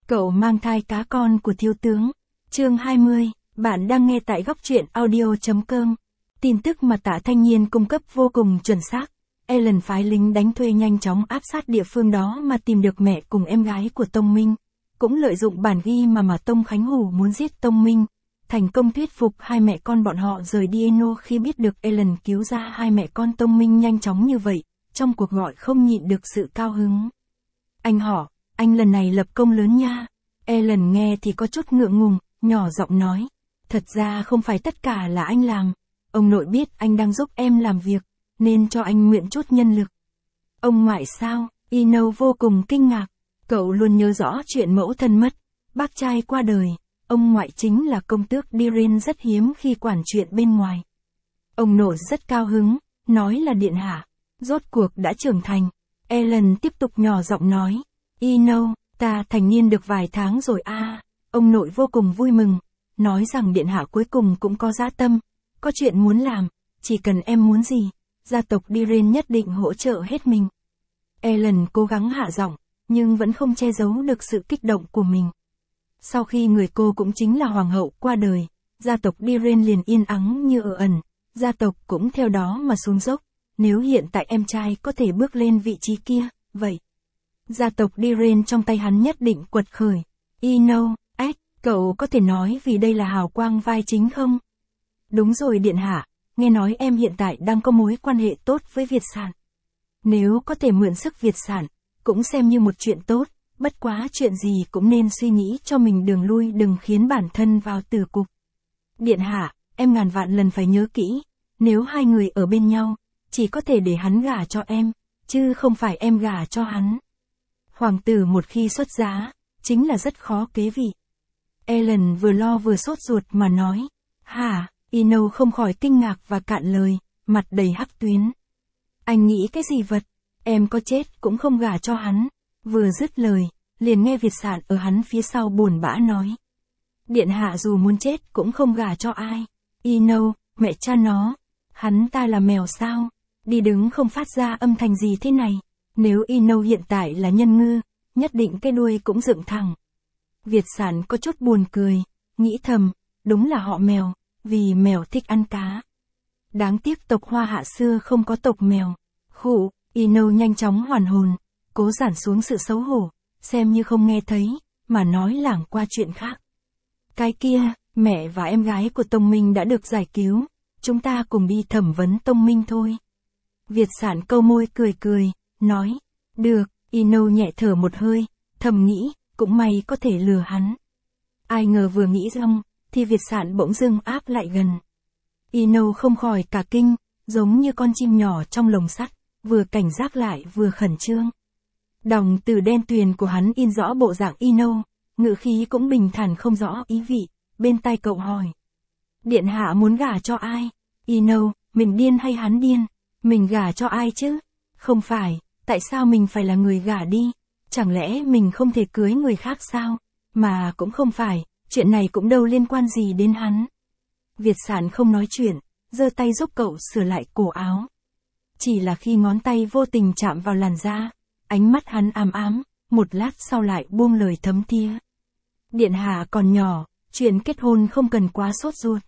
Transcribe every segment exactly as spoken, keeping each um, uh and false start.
Cậu mang thai cá con của thiếu tướng. Chương hai mươi, bạn đang nghe tại góc truyện audio chấm com. Tin tức mà Tạ Thanh Nhiên cung cấp vô cùng chuẩn xác. Ellen phái lính đánh thuê nhanh chóng áp sát địa phương đó mà tìm được mẹ cùng em gái của Tông Minh. Cũng lợi dụng bản ghi mà mà Tông Khánh Hủ muốn giết Tông Minh. Thành công thuyết phục hai mẹ con bọn họ rời đi Eno. Khi biết được Ellen cứu ra hai mẹ con Tông Minh nhanh chóng như vậy, trong cuộc gọi không nhịn được sự cao hứng. Anh họ, anh lần này lập công lớn nha. Ellen nghe thì có chút ngượng ngùng, nhỏ giọng nói. Thật ra không phải tất cả là anh làm. Ông nội biết anh đang giúp em làm việc, nên cho anh mượn chút nhân lực. Ông ngoại sao? Eno vô cùng kinh ngạc. Cậu luôn nhớ rõ chuyện mẫu thân mất, bác trai qua đời. Ông ngoại chính là công tước Diren, rất hiếm khi quản chuyện bên ngoài. Ông nội rất cao hứng, nói là điện hạ, rốt cuộc đã trưởng thành. Ellen tiếp tục nhỏ giọng nói. Eno, ta thành niên được vài tháng rồi a. À. Ông nội vô cùng vui mừng, nói rằng điện hạ cuối cùng cũng có dã tâm, có chuyện muốn làm, chỉ cần em muốn gì, gia tộc Diren nhất định hỗ trợ hết mình. Ellen cố gắng hạ giọng, nhưng vẫn không che giấu được sự kích động của mình. Sau khi người cô cũng chính là hoàng hậu qua đời, gia tộc Diren liền yên ắng như ở ẩn, gia tộc cũng theo đó mà xuống dốc. Nếu hiện tại em trai có thể bước lên vị trí kia, vậy gia tộc Diren trong tay hắn nhất định quật khởi. Eno, ách, cậu có thể nói vì đây là hào quang vai chính không? Đúng rồi điện hạ, nghe nói em hiện tại đang có mối quan hệ tốt với Việt sản. Nếu có thể mượn sức Việt sản, cũng xem như một chuyện tốt, bất quá chuyện gì cũng nên suy nghĩ cho mình đường lui, đừng khiến bản thân vào tử cục. Điện hạ, em ngàn vạn lần phải nhớ kỹ, nếu hai người ở bên nhau, chỉ có thể để hắn gả cho em, chứ không phải em gả cho hắn. Hoàng tử một khi xuất giá, chính là rất khó kế vị. Ellen vừa lo vừa sốt ruột mà nói. Hả? Eno không khỏi kinh ngạc và cạn lời, mặt đầy hắc tuyến. Anh nghĩ cái gì vật? Em có chết cũng không gả cho hắn. Vừa dứt lời, liền nghe Việt sản ở hắn phía sau buồn bã nói. Điện hạ dù muốn chết cũng không gả cho ai. Eno, mẹ cha nó, hắn ta là mèo sao? Đi đứng không phát ra âm thanh gì thế này. Nếu Eno hiện tại là nhân ngư, nhất định cái đuôi cũng dựng thẳng. Việt sản có chút buồn cười, nghĩ thầm, đúng là họ mèo, vì mèo thích ăn cá. Đáng tiếc tộc Hoa Hạ xưa không có tộc mèo. Khụ, Eno nhanh chóng hoàn hồn, cố giảm xuống sự xấu hổ, xem như không nghe thấy, mà nói lảng qua chuyện khác. Cái kia, mẹ và em gái của Tông Minh đã được giải cứu, chúng ta cùng đi thẩm vấn Tông Minh thôi. Việt sản câu môi cười cười, nói, được. Eno nhẹ thở một hơi, thầm nghĩ, cũng may có thể lừa hắn. Ai ngờ vừa nghĩ xong, thì Việt sản bỗng dưng áp lại gần. Eno không khỏi cả kinh, giống như con chim nhỏ trong lồng sắt, vừa cảnh giác lại vừa khẩn trương. Đồng tử đen tuyền của hắn in rõ bộ dạng Eno, ngữ khí cũng bình thản không rõ ý vị, bên tai cậu hỏi. Điện hạ muốn gả cho ai? Eno, mình điên hay hắn điên? Mình gả cho ai chứ? Không phải, tại sao mình phải là người gả đi? Chẳng lẽ mình không thể cưới người khác sao? Mà cũng không phải, chuyện này cũng đâu liên quan gì đến hắn. Việt sản không nói chuyện, giơ tay giúp cậu sửa lại cổ áo. Chỉ là khi ngón tay vô tình chạm vào làn da, ánh mắt hắn ám ám, một lát sau lại buông lời thấm thía. Điện hạ còn nhỏ, chuyện kết hôn không cần quá sốt ruột.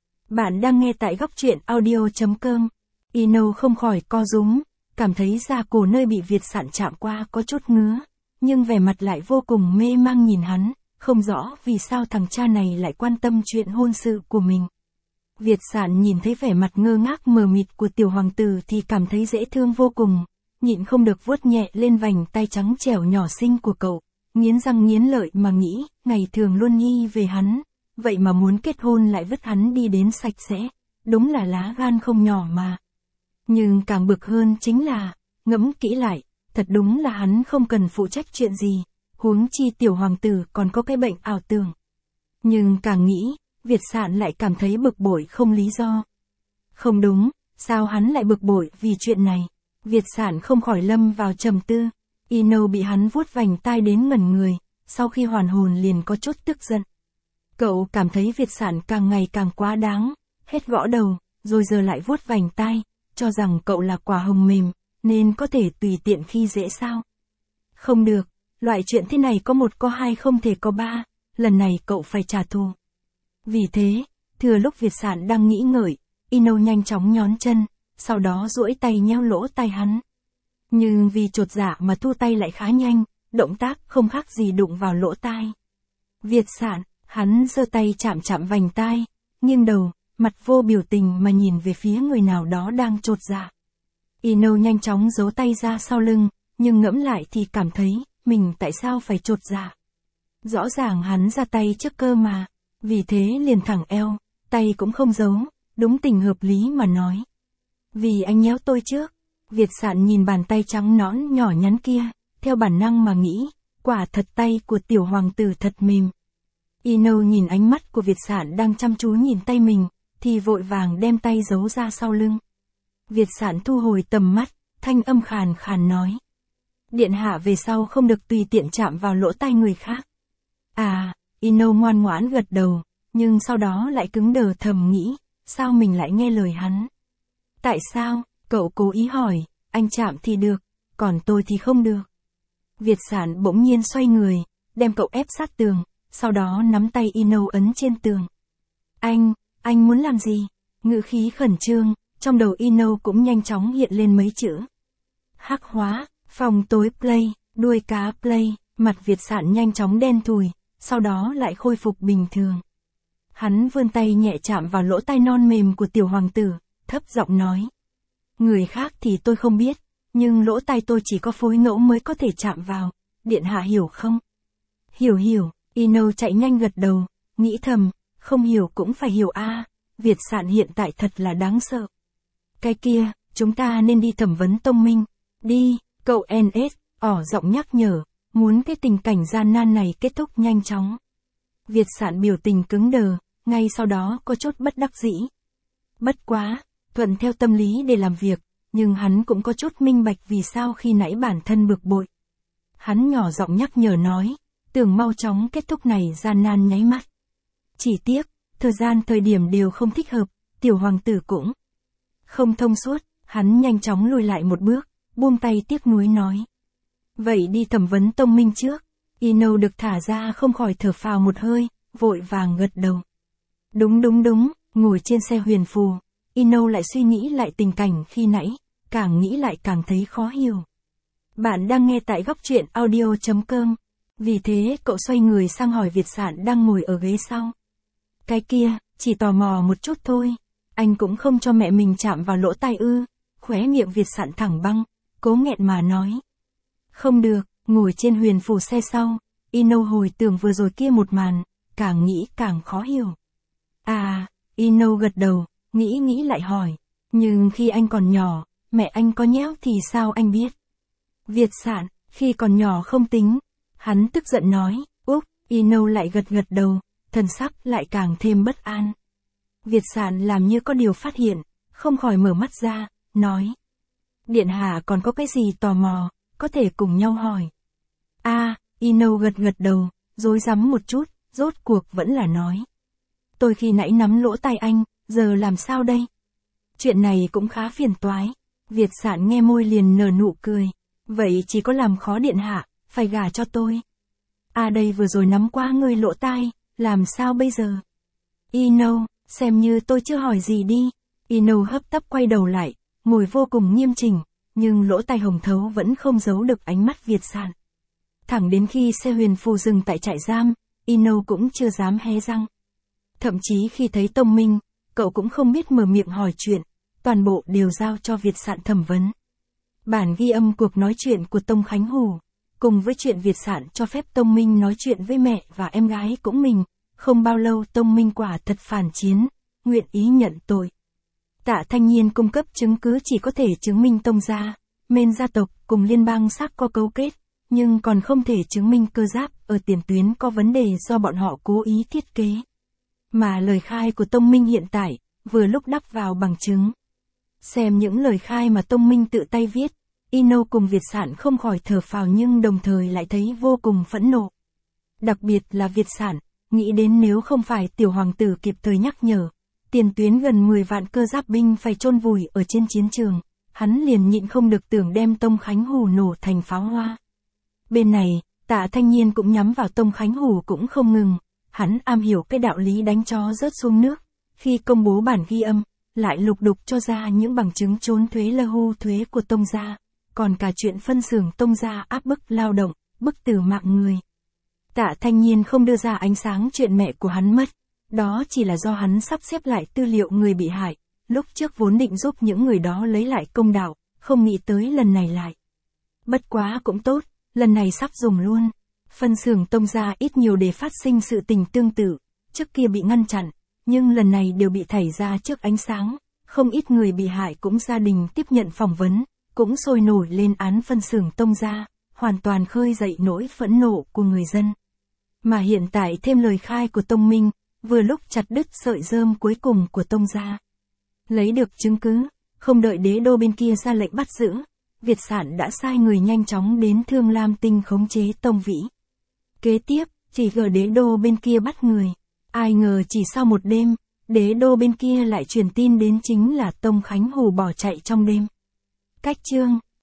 Bạn đang nghe tại góc truyện audio chấm com. Eno không khỏi co rúm, cảm thấy da cổ nơi bị Việt sản chạm qua có chút ngứa, nhưng vẻ mặt lại vô cùng mê mang nhìn hắn, không rõ vì sao thằng cha này lại quan tâm chuyện hôn sự của mình. Việt sản nhìn thấy vẻ mặt ngơ ngác mờ mịt của tiểu hoàng tử thì cảm thấy dễ thương vô cùng, nhịn không được vuốt nhẹ lên vành tay trắng trẻo nhỏ xinh của cậu, nghiến răng nghiến lợi mà nghĩ, ngày thường luôn nghi về hắn, vậy mà muốn kết hôn lại vứt hắn đi đến sạch sẽ, đúng là lá gan không nhỏ mà. Nhưng càng bực hơn chính là, ngẫm kỹ lại, thật đúng là hắn không cần phụ trách chuyện gì, huống chi tiểu hoàng tử còn có cái bệnh ảo tưởng. Nhưng càng nghĩ, Việt sản lại cảm thấy bực bội không lý do. Không đúng, sao hắn lại bực bội vì chuyện này? Việt sản không khỏi lâm vào trầm tư. Eno bị hắn vuốt vành tai đến ngẩn người, sau khi hoàn hồn liền có chút tức giận. Cậu cảm thấy Việt sản càng ngày càng quá đáng, hết gõ đầu, rồi giờ lại vuốt vành tai, cho rằng cậu là quả hồng mềm, nên có thể tùy tiện khi dễ sao. Không được, loại chuyện thế này có một có hai không thể có ba, lần này cậu phải trả thù. Vì thế, thừa lúc Việt Sản đang nghĩ ngợi, Ino nhanh chóng nhón chân, sau đó duỗi tay nhéo lỗ tai hắn. Nhưng vì chột dạ mà thu tay lại khá nhanh, động tác không khác gì đụng vào lỗ tai. Việt Sản, hắn giơ tay chạm chạm vành tai, nghiêng đầu, mặt vô biểu tình mà nhìn về phía người nào đó đang chột dạ. Ino nhanh chóng giấu tay ra sau lưng, nhưng ngẫm lại thì cảm thấy, mình tại sao phải chột dạ. Rõ ràng hắn ra tay trước cơ mà, vì thế liền thẳng eo, tay cũng không giấu, đúng tình hợp lý mà nói. Vì anh nhéo tôi trước. Việt Sản nhìn bàn tay trắng nõn nhỏ nhắn kia, theo bản năng mà nghĩ, quả thật tay của tiểu hoàng tử thật mềm. Ino nhìn ánh mắt của Việt Sản đang chăm chú nhìn tay mình, thì vội vàng đem tay giấu ra sau lưng. Việt Sản thu hồi tầm mắt, thanh âm khàn khàn nói. Điện hạ về sau không được tùy tiện chạm vào lỗ tai người khác. À, Ino ngoan ngoãn gật đầu, nhưng sau đó lại cứng đờ thầm nghĩ, sao mình lại nghe lời hắn? Tại sao? Cậu cố ý hỏi, anh chạm thì được, còn tôi thì không được. Việt Sản bỗng nhiên xoay người, đem cậu ép sát tường, sau đó nắm tay Ino ấn trên tường. Anh, anh muốn làm gì? Ngữ khí khẩn trương, trong đầu Ino cũng nhanh chóng hiện lên mấy chữ. Hắc hóa, phòng tối play, đuôi cá play, mặt Việt Sản nhanh chóng đen thùi, sau đó lại khôi phục bình thường. Hắn vươn tay nhẹ chạm vào lỗ tai non mềm của tiểu hoàng tử, thấp giọng nói. Người khác thì tôi không biết, nhưng lỗ tai tôi chỉ có phối ngẫu mới có thể chạm vào, điện hạ hiểu không? Hiểu hiểu, Ino chạy nhanh gật đầu, nghĩ thầm, không hiểu cũng phải hiểu a. Việt Sản hiện tại thật là đáng sợ. Cái kia, chúng ta nên đi thẩm vấn Tông Minh, đi, cậu en ét, ỏ giọng nhắc nhở, muốn cái tình cảnh gian nan này kết thúc nhanh chóng. Việt Sản biểu tình cứng đờ, ngay sau đó có chút bất đắc dĩ. Bất quá, thuận theo tâm lý để làm việc, nhưng hắn cũng có chút minh bạch vì sao khi nãy bản thân bực bội. Hắn nhỏ giọng nhắc nhở nói, tưởng mau chóng kết thúc này gian nan nháy mắt. Chỉ tiếc, thời gian thời điểm đều không thích hợp, tiểu hoàng tử cũng không thông suốt, hắn nhanh chóng lùi lại một bước, buông tay tiếc nuối nói. Vậy đi thẩm vấn Tông Minh trước. Ino được thả ra không khỏi thở phào một hơi, vội vàng gật đầu. Đúng đúng đúng, ngồi trên xe huyền phù, Ino lại suy nghĩ lại tình cảnh khi nãy, càng nghĩ lại càng thấy khó hiểu. Bạn đang nghe tại góc truyện audio chấm com, vì thế cậu xoay người sang hỏi Việt Sản đang ngồi ở ghế sau. Cái kia, chỉ tò mò một chút thôi, anh cũng không cho mẹ mình chạm vào lỗ tai ư? Khóe miệng Việt Sản thẳng băng, cố nghẹn mà nói. Không được, ngồi trên huyền phù xe sau, Ino hồi tưởng vừa rồi kia một màn, càng nghĩ càng khó hiểu. À, Ino gật đầu, nghĩ nghĩ lại hỏi, nhưng khi anh còn nhỏ, mẹ anh có nhéo thì sao anh biết? Việt Sản, khi còn nhỏ không tính, hắn tức giận nói, úp, Ino lại gật gật đầu, thần sắc lại càng thêm bất an. Việt Sản làm như có điều phát hiện, không khỏi mở mắt ra, nói. Điện hạ còn có cái gì tò mò, có thể cùng nhau hỏi. A, Ino gật gật đầu, rối rắm một chút, rốt cuộc vẫn là nói. Tôi khi nãy nắm lỗ tai anh, giờ làm sao đây? Chuyện này cũng khá phiền toái. Việt Sản nghe môi liền nở nụ cười. Vậy chỉ có làm khó điện hạ, phải gả cho tôi. A đây vừa rồi nắm qua ngươi lỗ tai, làm sao bây giờ? Ino, xem như tôi chưa hỏi gì đi. Ino hấp tấp quay đầu lại, ngồi vô cùng nghiêm chỉnh, nhưng lỗ tai hồng thấu vẫn không giấu được ánh mắt Việt Sản. Thẳng đến khi xe huyền phù dừng tại trại giam, Ino cũng chưa dám hé răng. Thậm chí khi thấy Tông Minh, cậu cũng không biết mở miệng hỏi chuyện, toàn bộ đều giao cho Việt Sản thẩm vấn. Bản ghi âm cuộc nói chuyện của Tông Khánh Hủ, cùng với chuyện Việt Sản cho phép Tông Minh nói chuyện với mẹ và em gái cũng mình, không bao lâu Tông Minh quả thật phản chiến, nguyện ý nhận tội. Tạ Thanh Nhiên cung cấp chứng cứ chỉ có thể chứng minh Tông gia, Mên gia tộc cùng liên bang xác có cấu kết, nhưng còn không thể chứng minh cơ giáp ở tiền tuyến có vấn đề do bọn họ cố ý thiết kế. Mà lời khai của Tông Minh hiện tại, vừa lúc đắp vào bằng chứng. Xem những lời khai mà Tông Minh tự tay viết, Ino cùng Việt Sản không khỏi thở phào nhưng đồng thời lại thấy vô cùng phẫn nộ. Đặc biệt là Việt Sản, nghĩ đến nếu không phải tiểu hoàng tử kịp thời nhắc nhở, tiền tuyến gần mười vạn cơ giáp binh phải chôn vùi ở trên chiến trường, hắn liền nhịn không được tưởng đem Tông Khánh Hủ nổ thành pháo hoa. Bên này, Tạ Thanh Nhiên cũng nhắm vào Tông Khánh Hủ cũng không ngừng, hắn am hiểu cái đạo lý đánh chó rớt xuống nước, khi công bố bản ghi âm, lại lục đục cho ra những bằng chứng trốn thuế lơ hu thuế của Tông gia, còn cả chuyện phân xưởng Tông gia áp bức lao động, bức tử mạng người. Tạ Thanh Nhiên không đưa ra ánh sáng chuyện mẹ của hắn mất, đó chỉ là do hắn sắp xếp lại tư liệu người bị hại, lúc trước vốn định giúp những người đó lấy lại công đạo, không nghĩ tới lần này lại. Bất quá cũng tốt, lần này sắp dùng luôn. Phân xưởng Tông gia ít nhiều để phát sinh sự tình tương tự, trước kia bị ngăn chặn, nhưng lần này đều bị thảy ra trước ánh sáng, không ít người bị hại cũng gia đình tiếp nhận phỏng vấn, cũng sôi nổi lên án phân xưởng Tông gia, hoàn toàn khơi dậy nỗi phẫn nộ của người dân. Mà hiện tại thêm lời khai của Tông Minh, vừa lúc chặt đứt sợi rơm cuối cùng của Tông gia. Lấy được chứng cứ, không đợi đế đô bên kia ra lệnh bắt giữ, Việt Sản đã sai người nhanh chóng đến Thương Lam Tinh khống chế Tông Vĩ. Kế tiếp, chỉ gờ đế đô bên kia bắt người. Ai ngờ chỉ sau một đêm, đế đô bên kia lại truyền tin đến chính là Tông Khánh Hủ bỏ chạy trong đêm. Cách chương